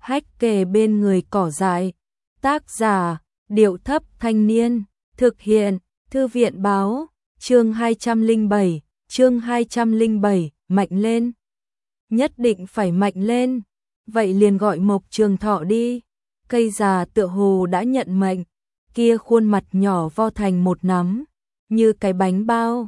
hách kề bên người cỏ dại. Tác giả, Điệu Thấp Thanh Niên, thực hiện, Thư viện Báo, chương 207, mạnh lên. Nhất định phải mạnh lên, vậy liền gọi Mộc Trường Thọ đi. Cây già tựa hồ đã nhận mệnh, kia khuôn mặt nhỏ vo thành một nắm, như cái bánh bao.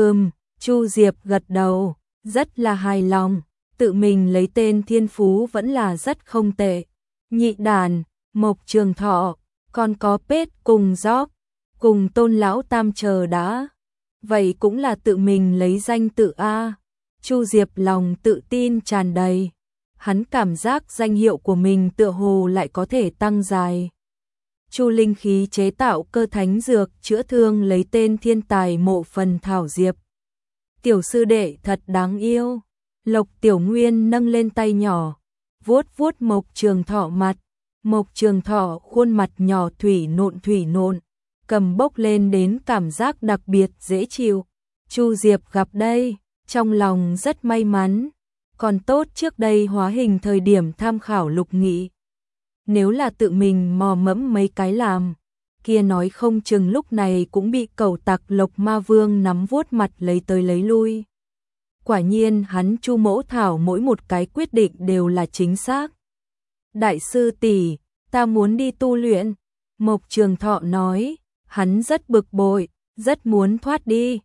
Chu Diệp gật đầu, rất là hài lòng, tự mình lấy tên thiên phú vẫn là rất không tệ. Nhị đàn, Mộc Trường Thọ, còn có Pết cùng Gióc, cùng Tôn lão tam chờ đã. Vậy cũng là tự mình lấy danh tự a. Chu Diệp lòng tự tin tràn đầy. Hắn cảm giác danh hiệu của mình tựa hồ lại có thể tăng dài. Chu Linh khí chế tạo cơ thánh dược chữa thương lấy tên thiên tài Mộ Phần Thảo Diệp. Tiểu sư đệ thật đáng yêu. Lộc Tiểu Nguyên nâng lên tay nhỏ, vuốt vuốt Mộc Trường Thọ mặt. Mộc Trường Thọ khuôn mặt nhỏ thủy nộn, cầm bốc lên đến cảm giác đặc biệt dễ chịu. Chu Diệp gặp đây, trong lòng rất may mắn. Còn tốt trước đây hóa hình thời điểm tham khảo Lục Nghị. Nếu là tự mình mò mẫm mấy cái làm, kia nói không chừng lúc này cũng bị cẩu tặc Lộc Ma Vương nắm vuốt mặt lấy tới lấy lui. Quả nhiên hắn Chu Mỗ Thảo mỗi một cái quyết định đều là chính xác. Đại sư tỷ, ta muốn đi tu luyện. Mộc Trường Thọ nói, hắn rất bực bội, rất muốn thoát đi.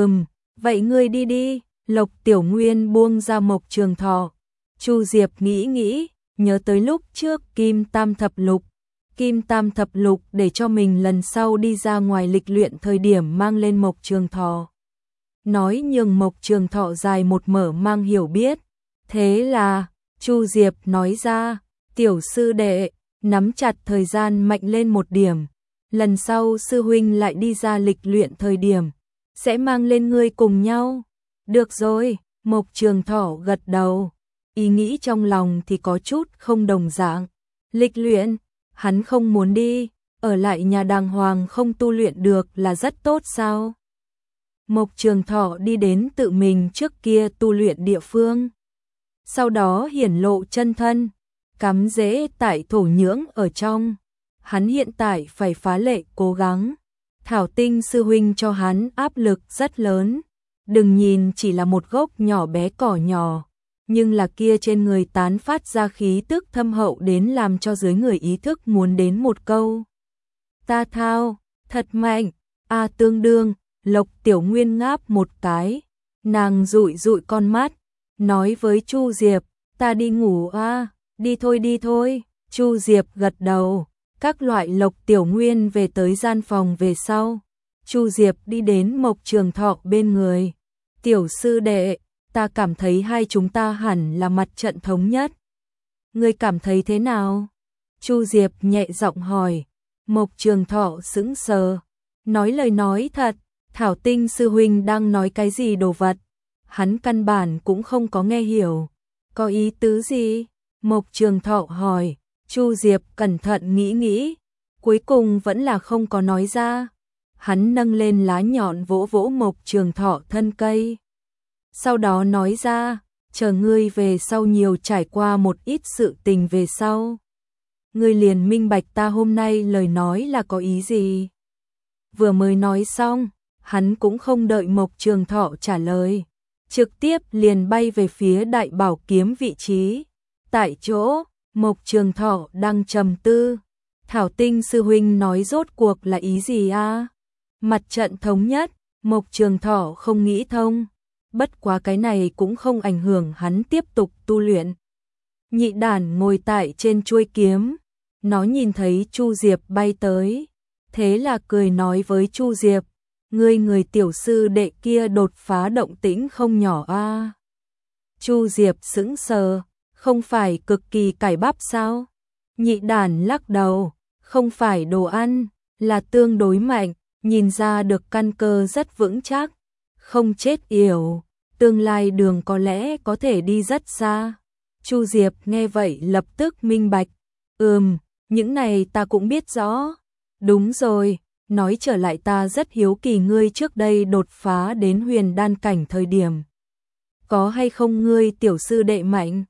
Vậy ngươi đi đi. Lộc Tiểu Nguyên buông ra Mộc Trường Thọ. Chu Diệp nghĩ, nhớ tới lúc trước Kim Tam Thập Lục. Kim Tam Thập Lục để cho mình lần sau đi ra ngoài lịch luyện thời điểm mang lên Mộc Trường Thọ. Nói nhường Mộc Trường Thọ dài một mở mang hiểu biết. Thế là, Chu Diệp nói ra, tiểu sư đệ, nắm chặt thời gian mạnh lên một điểm. Lần sau sư huynh lại đi ra lịch luyện thời điểm, sẽ mang lên ngươi cùng nhau. Được rồi, Mộc Trường Thọ gật đầu. Ý nghĩ trong lòng thì có chút không đồng dạng. Lịch luyện, hắn không muốn đi, ở lại nhà đàng hoàng không tu luyện được là rất tốt sao? Mộc Trường Thọ đi đến tự mình trước kia tu luyện địa phương. Sau đó hiển lộ chân thân, cắm rễ tại thổ nhưỡng ở trong. Hắn hiện tại phải phá lệ cố gắng. Thảo Tinh sư huynh cho hắn áp lực rất lớn. Đừng nhìn chỉ là một gốc nhỏ bé cỏ nhỏ, nhưng là kia trên người tán phát ra khí tức thâm hậu đến làm cho dưới người ý thức muốn đến một câu. Ta thao, thật mạnh, tương đương. Lộc Tiểu Nguyên ngáp một cái, nàng dụi con mắt, nói với Chu Diệp, ta đi ngủ đi thôi. Chu Diệp gật đầu, các loại Lộc Tiểu Nguyên về tới gian phòng về sau. Chu Diệp đi đến Mộc Trường Thọ bên người. Tiểu sư đệ, ta cảm thấy hai chúng ta hẳn là mặt trận thống nhất. Ngươi cảm thấy thế nào? Chu Diệp nhẹ giọng hỏi. Mộc Trường Thọ sững sờ, nói lời nói thật. Thảo Tinh sư huynh đang nói cái gì đồ vật? Hắn căn bản cũng không có nghe hiểu. Có ý tứ gì? Mộc Trường Thọ hỏi. Chu Diệp cẩn thận nghĩ, cuối cùng vẫn là không có nói ra. Hắn nâng lên lá nhọn vỗ vỗ Mộc Trường Thọ thân cây. Sau đó nói ra, chờ ngươi về sau nhiều trải qua một ít sự tình về sau. Ngươi liền minh bạch ta hôm nay lời nói là có ý gì. Vừa mới nói xong, hắn cũng không đợi Mộc Trường Thọ trả lời. Trực tiếp liền bay về phía đại bảo kiếm vị trí. Tại chỗ, Mộc Trường Thọ đang trầm tư. Thảo Tinh sư huynh nói rốt cuộc là ý gì Mặt trận thống nhất, Mộc Trường Thọ không nghĩ thông. Bất quá cái này cũng không ảnh hưởng hắn tiếp tục tu luyện. Nhị đàn ngồi tại trên chuôi kiếm. Nó nhìn thấy Chu Diệp bay tới. Thế là cười nói với Chu Diệp. Người tiểu sư đệ kia đột phá động tĩnh không nhỏ Chu Diệp sững sờ. Không phải cực kỳ cải bắp sao? Nhị đàn lắc đầu. Không phải đồ ăn, là tương đối mạnh. Nhìn ra được căn cơ rất vững chắc. Không chết yểu. Tương lai đường có lẽ có thể đi rất xa. Chu Diệp nghe vậy lập tức minh bạch. Những này ta cũng biết rõ. Đúng rồi, nói trở lại ta rất hiếu kỳ ngươi trước đây đột phá đến huyền đan cảnh thời điểm. Có hay không ngươi tiểu sư đệ mạnh?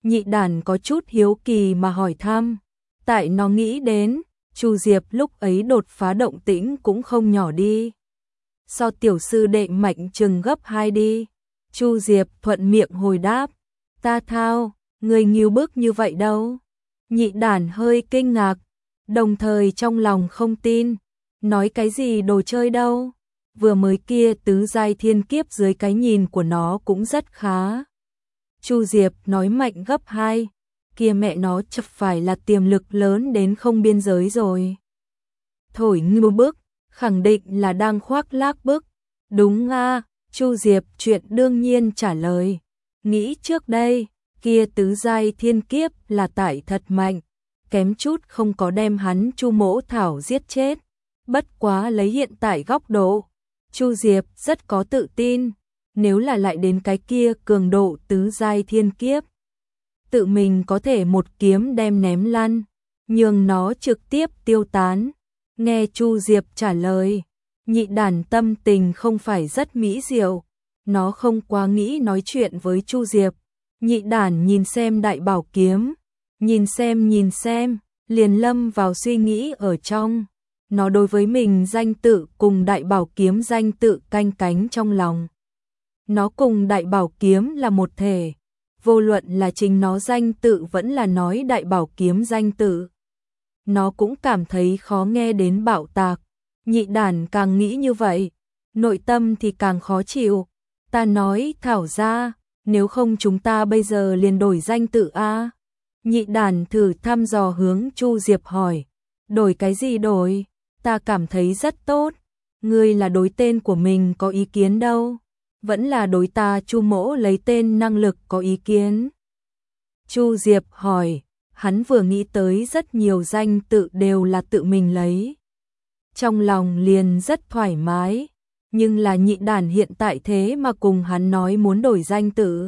Nhị đàn có chút hiếu kỳ mà hỏi thăm, tại nó nghĩ đến, Chu Diệp lúc ấy đột phá động tĩnh cũng không nhỏ đi. So tiểu sư đệ Mạnh Trừng gấp 2 đi. Chu Diệp thuận miệng hồi đáp, ta thao, người nghiêu bức như vậy đâu. Nhị đàn hơi kinh ngạc, đồng thời trong lòng không tin, nói cái gì đồ chơi đâu. Vừa mới kia tứ giai thiên kiếp dưới cái nhìn của nó cũng rất khá. Chu Diệp nói mạnh gấp 2, kia mẹ nó chập phải là tiềm lực lớn đến không biên giới rồi. Thổi ngưu bức, khẳng định là đang khoác lác bức. Đúng a, Chu Diệp chuyện đương nhiên trả lời. Nghĩ trước đây, kia tứ giai thiên kiếp là tải thật mạnh, kém chút không có đem hắn Chu Mỗ Thảo giết chết. Bất quá lấy hiện tại góc độ, Chu Diệp rất có tự tin, nếu là lại đến cái kia cường độ tứ giai thiên kiếp, tự mình có thể một kiếm đem ném lăn, nhường nó trực tiếp tiêu tán. Nghe Chu Diệp trả lời, nhị đàn tâm tình không phải rất mỹ diệu, nó không quá nghĩ nói chuyện với Chu Diệp. Nhị đàn nhìn xem đại bảo kiếm, nhìn xem, liền lâm vào suy nghĩ ở trong. Nó đối với mình danh tự cùng đại bảo kiếm danh tự canh cánh trong lòng. Nó cùng đại bảo kiếm là một thể, vô luận là chính nó danh tự vẫn là nói đại bảo kiếm danh tự. Nó cũng cảm thấy khó nghe đến bạo tạc. Nhị đàn càng nghĩ như vậy, nội tâm thì càng khó chịu. Ta nói Thảo ra, nếu không chúng ta bây giờ liền đổi danh tự a. Nhị đàn thử thăm dò hướng Chu Diệp hỏi, đổi cái gì đổi? Ta cảm thấy rất tốt. Ngươi là đối tên của mình có ý kiến đâu, vẫn là đối ta Chu Mỗ lấy tên năng lực có ý kiến? Chu Diệp hỏi, hắn vừa nghĩ tới rất nhiều danh tự đều là tự mình lấy. Trong lòng liền rất thoải mái, nhưng là nhị đàn hiện tại thế mà cùng hắn nói muốn đổi danh tự.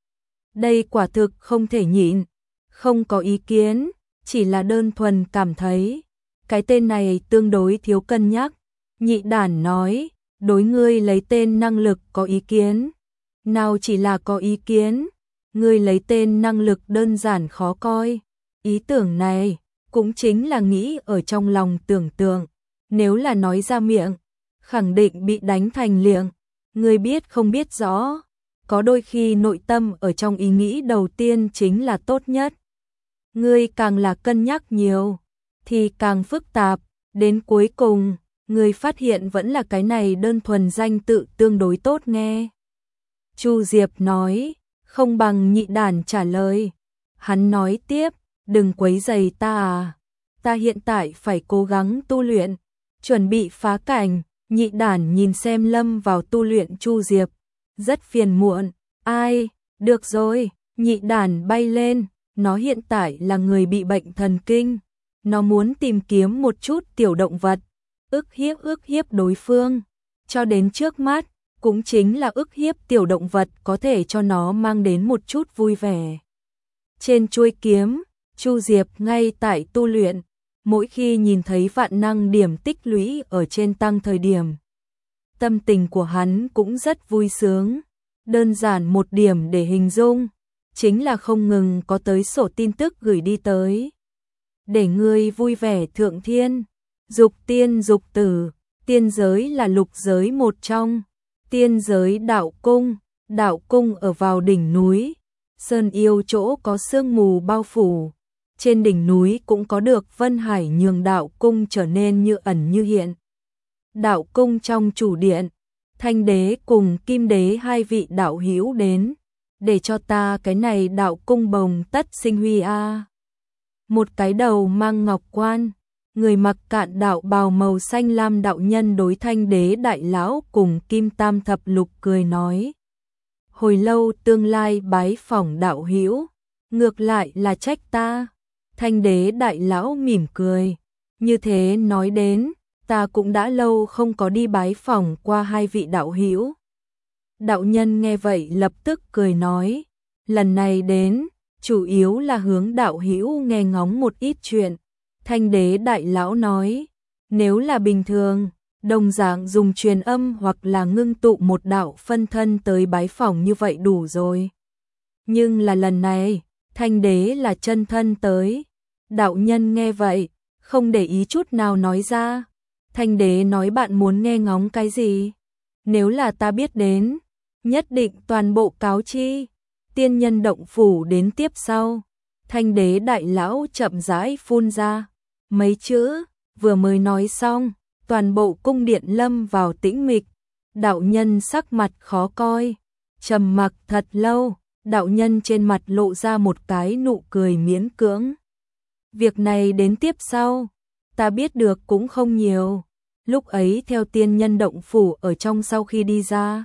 Đây quả thực không thể nhịn, không có ý kiến, chỉ là đơn thuần cảm thấy cái tên này tương đối thiếu cân nhắc. Nhị đàn nói, đối ngươi lấy tên năng lực có ý kiến. Nào chỉ là có ý kiến, ngươi lấy tên năng lực đơn giản khó coi. Ý tưởng này cũng chính là nghĩ ở trong lòng tưởng tượng, nếu là nói ra miệng, khẳng định bị đánh thành liệng. Ngươi biết không biết rõ, có đôi khi nội tâm ở trong ý nghĩ đầu tiên chính là tốt nhất. Ngươi càng là cân nhắc nhiều, thì càng phức tạp, đến cuối cùng, ngươi phát hiện vẫn là cái này đơn thuần danh tự tương đối tốt nghe. Chu Diệp nói, không bằng nhị đàn trả lời. Hắn nói tiếp, đừng quấy rầy ta à, ta hiện tại phải cố gắng tu luyện, chuẩn bị phá cảnh. Nhị đàn nhìn xem lâm vào tu luyện Chu Diệp, rất phiền muộn. Ai, được rồi, nhị đàn bay lên, nó hiện tại là người bị bệnh thần kinh, nó muốn tìm kiếm một chút tiểu động vật, ức hiếp đối phương, cho đến trước mắt, cũng chính là ức hiếp tiểu động vật có thể cho nó mang đến một chút vui vẻ. Trên chuôi kiếm, Chu Diệp ngay tại tu luyện, mỗi khi nhìn thấy vạn năng điểm tích lũy ở trên tăng thời điểm, tâm tình của hắn cũng rất vui sướng. Đơn giản một điểm để hình dung, chính là không ngừng có tới sổ tin tức gửi đi tới. Để ngươi vui vẻ thượng thiên, dục tiên dục tử, tiên giới là lục giới một trong, tiên giới đạo cung ở vào đỉnh núi, sơn yêu chỗ có sương mù bao phủ, trên đỉnh núi cũng có được Vân Hải nhường đạo cung trở nên như ẩn như hiện. Đạo cung trong chủ điện, Thanh đế cùng Kim đế hai vị đạo hữu đến, để cho ta cái này đạo cung bồng tất sinh huy a. Một cái đầu mang ngọc quan, người mặc cạn đạo bào màu xanh lam đạo nhân đối Thanh đế đại lão cùng Kim tam thập lục cười nói. Hồi lâu tương lai bái phỏng đạo hữu, ngược lại là trách ta. Thanh đế đại lão mỉm cười, như thế nói đến, ta cũng đã lâu không có đi bái phỏng qua hai vị đạo hữu. Đạo nhân nghe vậy lập tức cười nói, lần này đến, chủ yếu là hướng đạo hữu nghe ngóng một ít chuyện. Thanh đế đại lão nói, nếu là bình thường, đồng dạng dùng truyền âm hoặc là ngưng tụ một đạo phân thân tới bái phỏng như vậy đủ rồi. Nhưng là lần này, Thanh đế là chân thân tới. Đạo nhân nghe vậy, không để ý chút nào nói ra. Thanh đế nói bạn muốn nghe ngóng cái gì? Nếu là ta biết đến, nhất định toàn bộ cáo chi. Tiên nhân động phủ đến tiếp sau. Thanh đế đại lão chậm rãi phun ra mấy chữ, vừa mới nói xong, toàn bộ cung điện lâm vào tĩnh mịch. Đạo nhân sắc mặt khó coi, trầm mặc thật lâu, đạo nhân trên mặt lộ ra một cái nụ cười miễn cưỡng. Việc này đến tiếp sau, ta biết được cũng không nhiều. Lúc ấy theo tiên nhân động phủ ở trong sau khi đi ra,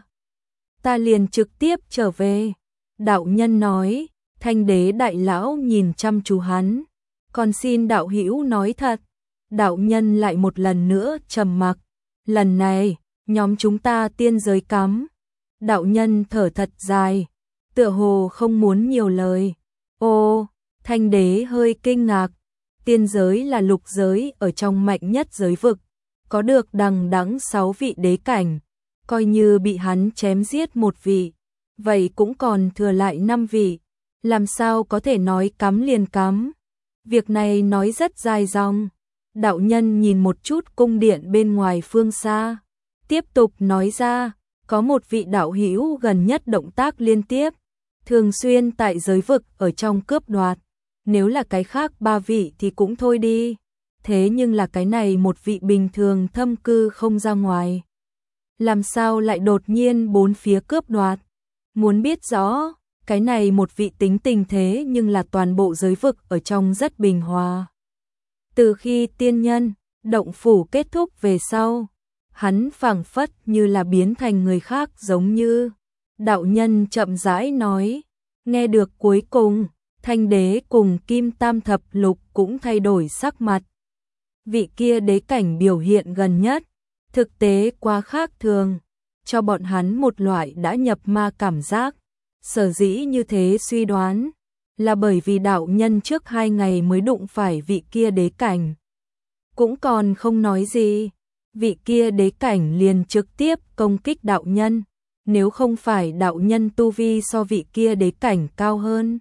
ta liền trực tiếp trở về. Đạo nhân nói. Thanh đế đại lão nhìn chăm chú hắn, còn xin đạo hữu nói thật. Đạo nhân lại một lần nữa trầm mặc. Lần này, nhóm chúng ta tiên giới cấm. Đạo nhân thở thật dài, tựa hồ không muốn nhiều lời. Ô, thanh đế hơi kinh ngạc. Tiên giới là lục giới ở trong mạnh nhất giới vực, có được đằng đẵng 6 vị đế cảnh, coi như bị hắn chém giết một vị, vậy cũng còn thừa lại 5 vị. Làm sao có thể nói cắm liền cắm? Việc này nói rất dài dòng. Đạo nhân nhìn một chút cung điện bên ngoài phương xa, tiếp tục nói ra, có một vị đạo hữu gần nhất động tác liên tiếp, thường xuyên tại giới vực ở trong cướp đoạt. Nếu là cái khác 3 vị thì cũng thôi đi. Thế nhưng là cái này một vị bình thường thâm cư không ra ngoài. Làm sao lại đột nhiên bốn phía cướp đoạt? Muốn biết rõ, cái này một vị tính tình thế nhưng là toàn bộ giới vực ở trong rất bình hòa. Từ khi tiên nhân, động phủ kết thúc về sau, hắn phảng phất như là biến thành người khác giống như. Đạo nhân chậm rãi nói, nghe được cuối cùng, thanh đế cùng kim tam thập lục cũng thay đổi sắc mặt. Vị kia đế cảnh biểu hiện gần nhất, thực tế quá khác thường, cho bọn hắn một loại đã nhập ma cảm giác. Sở dĩ như thế suy đoán, là bởi vì đạo nhân trước 2 ngày mới đụng phải vị kia đế cảnh. Cũng còn không nói gì, vị kia đế cảnh liền trực tiếp công kích đạo nhân, nếu không phải đạo nhân tu vi so vị kia đế cảnh cao hơn,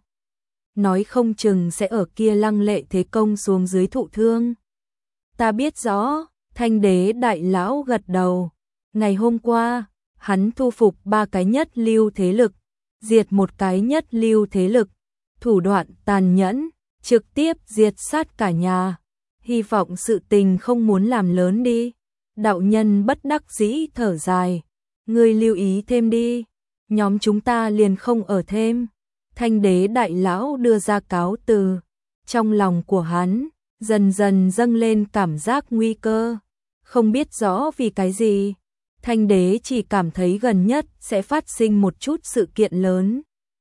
nói không chừng sẽ ở kia lăng lệ thế công xuống dưới thụ thương. Ta biết rõ, thanh đế đại lão gật đầu, ngày hôm qua, hắn thu phục 3 cái nhất lưu thế lực, diệt một cái nhất lưu thế lực, thủ đoạn tàn nhẫn, trực tiếp diệt sát cả nhà. Hy vọng sự tình không muốn làm lớn đi. Đạo nhân bất đắc dĩ thở dài, ngươi lưu ý thêm đi, nhóm chúng ta liền không ở thêm. Thanh đế đại lão đưa ra cáo từ, trong lòng của hắn dần dần dâng lên cảm giác nguy cơ, không biết rõ vì cái gì. Thanh đế chỉ cảm thấy gần nhất sẽ phát sinh một chút sự kiện lớn.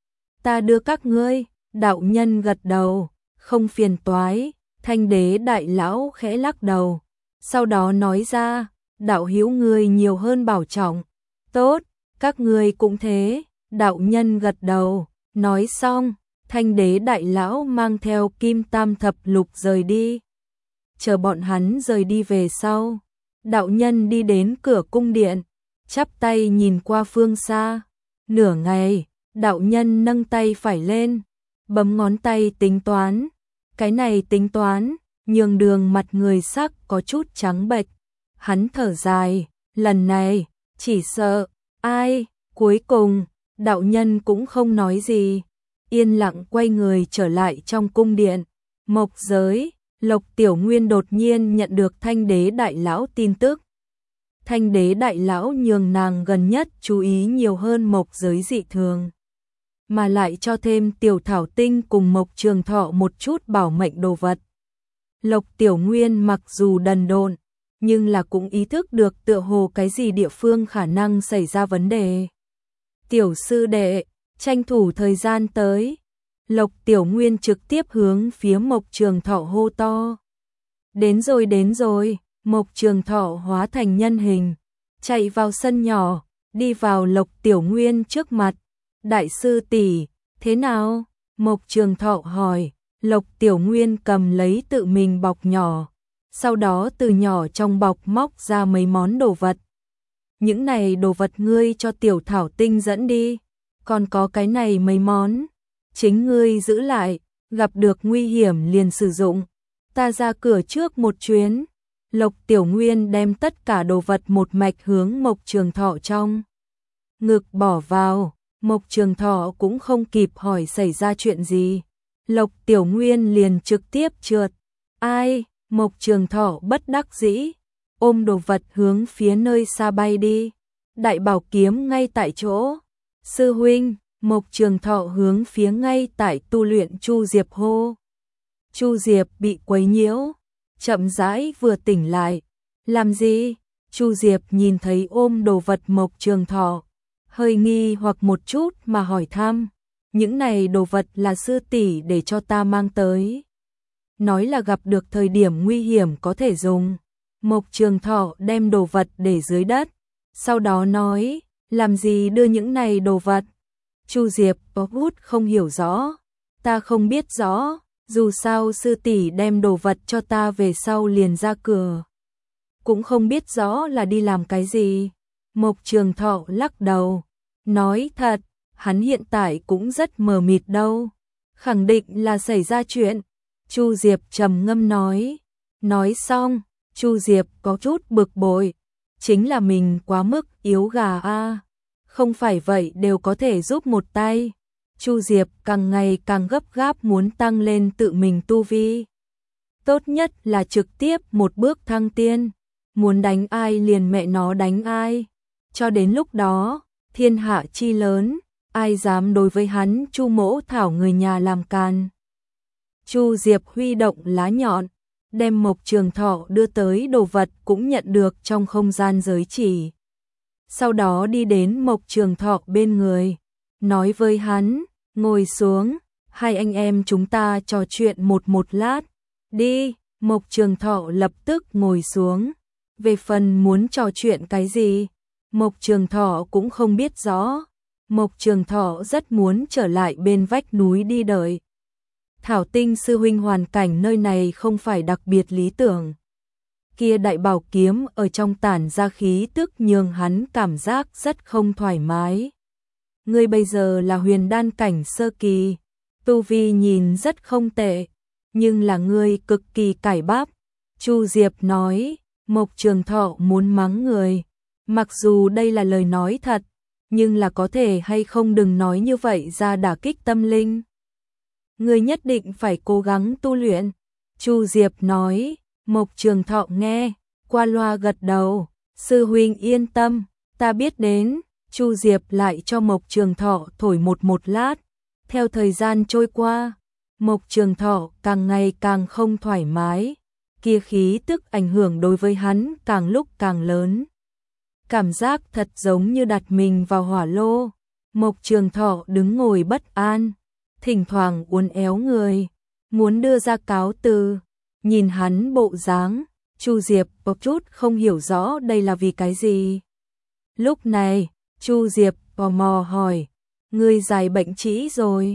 Ta đưa các ngươi. Đạo nhân gật đầu, không phiền toái. Thanh đế đại lão khẽ lắc đầu, sau đó nói ra, đạo hữu ngươi nhiều hơn bảo trọng. Tốt, các ngươi cũng thế. Đạo nhân gật đầu, nói xong, thanh đế đại lão mang theo kim tam thập lục rời đi. Chờ bọn hắn rời đi về sau, đạo nhân đi đến cửa cung điện, chắp tay nhìn qua phương xa. Nửa ngày, đạo nhân nâng tay phải lên, bấm ngón tay tính toán. Cái này tính toán, nhường đường mặt người sắc có chút trắng bệch. Hắn thở dài, lần này, chỉ sợ, ai. Cuối cùng, đạo nhân cũng không nói gì, yên lặng quay người trở lại trong cung điện. Mộc giới, Lộc Tiểu Nguyên đột nhiên nhận được thanh đế đại lão tin tức. Thanh đế đại lão nhường nàng gần nhất chú ý nhiều hơn mộc giới dị thường, mà lại cho thêm Tiểu Thảo Tinh cùng Mộc Trường Thọ một chút bảo mệnh đồ vật. Lộc Tiểu Nguyên mặc dù đần độn, nhưng là cũng ý thức được tựa hồ cái gì địa phương khả năng xảy ra vấn đề. Tiểu sư đệ, tranh thủ thời gian tới. Lộc Tiểu Nguyên trực tiếp hướng phía Mộc Trường Thọ hô to. Đến rồi. Mộc Trường Thọ hóa thành nhân hình, chạy vào sân nhỏ, đi vào Lộc Tiểu Nguyên trước mặt. Đại sư tỷ, thế nào? Mộc Trường Thọ hỏi. Lộc Tiểu Nguyên cầm lấy tự mình bọc nhỏ, sau đó từ nhỏ trong bọc móc ra mấy món đồ vật. Những này đồ vật ngươi cho Tiểu Thảo Tinh dẫn đi, còn có cái này mấy món. chính ngươi giữ lại, gặp được nguy hiểm liền sử dụng. Ta ra cửa trước một chuyến. Lộc Tiểu Nguyên đem tất cả đồ vật một mạch hướng Mộc Trường Thọ trong ngực bỏ vào. Mộc Trường Thọ cũng không kịp hỏi xảy ra chuyện gì. Lộc Tiểu Nguyên liền trực tiếp trượt. Ai? Mộc Trường Thọ bất đắc dĩ, ôm đồ vật hướng phía nơi xa bay đi. Đại bảo kiếm ngay tại chỗ. Sư huynh, Mộc Trường Thọ hướng phía ngay tại tu luyện Chu Diệp hô. Chu Diệp bị quấy nhiễu, chậm rãi vừa tỉnh lại. Làm gì? Chu Diệp nhìn thấy ôm đồ vật Mộc Trường Thọ, hơi nghi hoặc một chút mà hỏi thăm. Những này đồ vật là sư tỷ để cho ta mang tới. Nói là gặp được thời điểm nguy hiểm có thể dùng. Mộc Trường Thọ đem đồ vật để dưới đất. Sau đó nói, làm gì đưa những này đồ vật? Chu Diệp có hút không hiểu rõ. Ta không biết rõ, dù sao sư tỷ đem đồ vật cho ta về sau liền ra cửa. Cũng không biết rõ là đi làm cái gì. Mộc Trường Thọ lắc đầu, nói thật, hắn hiện tại cũng rất mờ mịt đâu. Khẳng định là xảy ra chuyện. Chu Diệp trầm ngâm nói. Nói xong, Chu Diệp có chút bực bội. Chính là mình quá mức yếu gà a. Không phải vậy đều có thể giúp một tay. Chu Diệp càng ngày càng gấp gáp muốn tăng lên tự mình tu vi. Tốt nhất là trực tiếp một bước thăng tiên. Muốn đánh ai liền mẹ nó đánh ai. Cho đến lúc đó, thiên hạ chi lớn, ai dám đối với hắn Chu Mỗ Thảo người nhà làm càn. Chu Diệp huy động lá nhọn, đem Mộc Trường Thọ đưa tới đồ vật cũng nhận được trong không gian giới chỉ. Sau đó đi đến Mộc Trường Thọ bên người, nói với hắn, ngồi xuống, hai anh em chúng ta trò chuyện một lát. Đi, Mộc Trường Thọ lập tức ngồi xuống. Về phần muốn trò chuyện cái gì, Mộc Trường Thọ cũng không biết rõ. Mộc Trường Thọ rất muốn trở lại bên vách núi đi đợi. Thảo Tinh sư huynh hoàn cảnh nơi này không phải đặc biệt lý tưởng. Kia đại bảo kiếm ở trong tản ra khí tức nhường hắn cảm giác rất không thoải mái. Ngươi bây giờ là huyền đan cảnh sơ kỳ, tu vi nhìn rất không tệ, nhưng là ngươi cực kỳ cải bắp. Chu Diệp nói, Mộc Trường Thọ muốn mắng người. Mặc dù đây là lời nói thật, nhưng là có thể hay không đừng nói như vậy ra đả kích tâm linh. Ngươi nhất định phải cố gắng tu luyện. Chu Diệp nói. Mộc Trường Thọ nghe, qua loa gật đầu. Sư huynh yên tâm, ta biết đến. Chu Diệp lại cho Mộc Trường Thọ thổi một lát. Theo thời gian trôi qua, Mộc Trường Thọ càng ngày càng không thoải mái. Kia khí tức ảnh hưởng đối với hắn càng lúc càng lớn. Cảm giác thật giống như đặt mình vào hỏa lô. Mộc Trường Thọ đứng ngồi bất an, thỉnh thoảng uốn éo người, muốn đưa ra cáo từ. Nhìn hắn bộ dáng, Chu Diệp có chút không hiểu rõ đây là vì cái gì. Lúc này, Chu Diệp tò mò hỏi, ngươi giải bệnh trĩ rồi?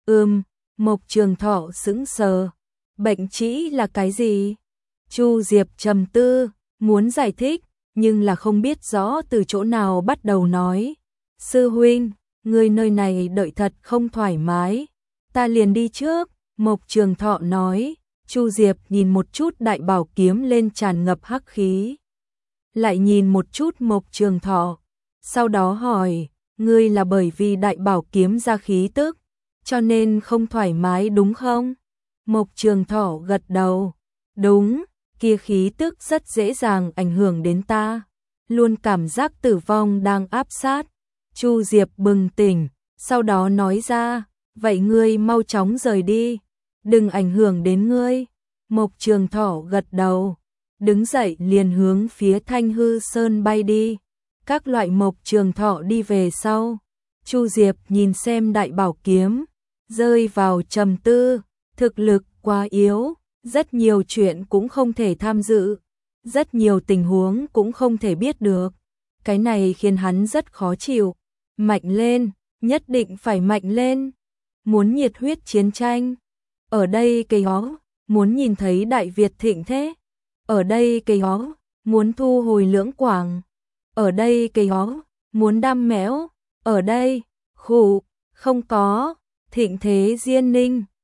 Mộc Trường Thọ sững sờ. Bệnh trĩ là cái gì? Chu Diệp trầm tư, muốn giải thích, nhưng là không biết rõ từ chỗ nào bắt đầu nói. Sư huynh, ngươi nơi này đợi thật không thoải mái, ta liền đi trước. Mộc Trường Thọ nói. Chu Diệp nhìn một chút đại bảo kiếm lên tràn ngập hắc khí. Lại nhìn một chút Mộc Trường Thọ. Sau đó hỏi, ngươi là bởi vì đại bảo kiếm ra khí tức, cho nên không thoải mái đúng không? Mộc Trường Thọ gật đầu. Đúng, kia khí tức rất dễ dàng ảnh hưởng đến ta. Luôn cảm giác tử vong đang áp sát. Chu Diệp bừng tỉnh, sau đó nói ra, vậy ngươi mau chóng rời đi. Đừng ảnh hưởng đến ngươi. Mộc Trường Thọ gật đầu, đứng dậy liền hướng phía Thanh Hư Sơn bay đi. Các loại Mộc Trường Thọ đi về sau. Chu Diệp nhìn xem đại bảo kiếm, rơi vào trầm tư. Thực lực quá yếu, rất nhiều chuyện cũng không thể tham dự, rất nhiều tình huống cũng không thể biết được. Cái này khiến hắn rất khó chịu. Mạnh lên, nhất định phải mạnh lên. Muốn nhiệt huyết chiến tranh. Ở đây cây hó, muốn nhìn thấy Đại Việt thịnh thế. Ở đây cây hó, muốn thu hồi Lưỡng Quảng. Ở đây cây hó, muốn đam mẽo. Ở đây, khủ, không có. Thịnh thế Diên Ninh.